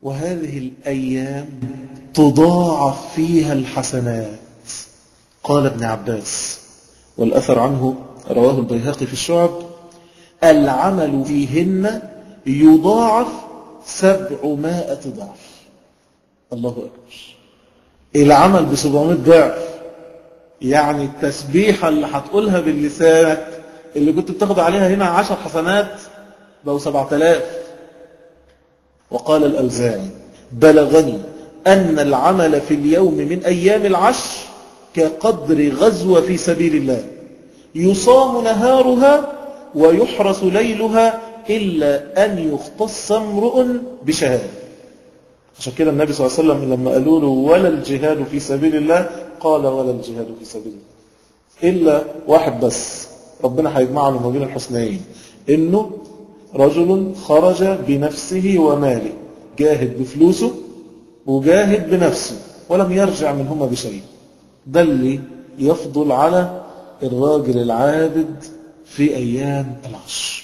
وهذه الأيام تضاعف فيها الحسنات. قال ابن عباس، والأثر عنه رواه البيهقي في الشعب: العمل فيهن يضاعف 700 ضعف. الله أكبر. العمل ب700 ضعف، يعني التسبيحة اللي هتقولها باللسانك اللي كنت بتاخد عليها هنا 10 حسنات بقوا 7000. وقال الأوزاعي: بلغني أن العمل في اليوم من أيام العشر كقدر غزوة في سبيل الله، يصام نهارها ويحرس ليلها إلا أن يختص امرؤ بشهادة. عشان كده النبي صلى الله عليه وسلم لما قالوا له ولا الجهاد في سبيل الله، قال ولا الجهاد في سبيل الله إلا واحد بس، ربنا هيجمعنا ما بين الحسنين، إنه رجل خرج بنفسه وماله، جاهد بفلوسه وجاهد بنفسه ولم يرجع منهما بشيء. ده اللي يفضل على الراجل العابد في أيام العشر.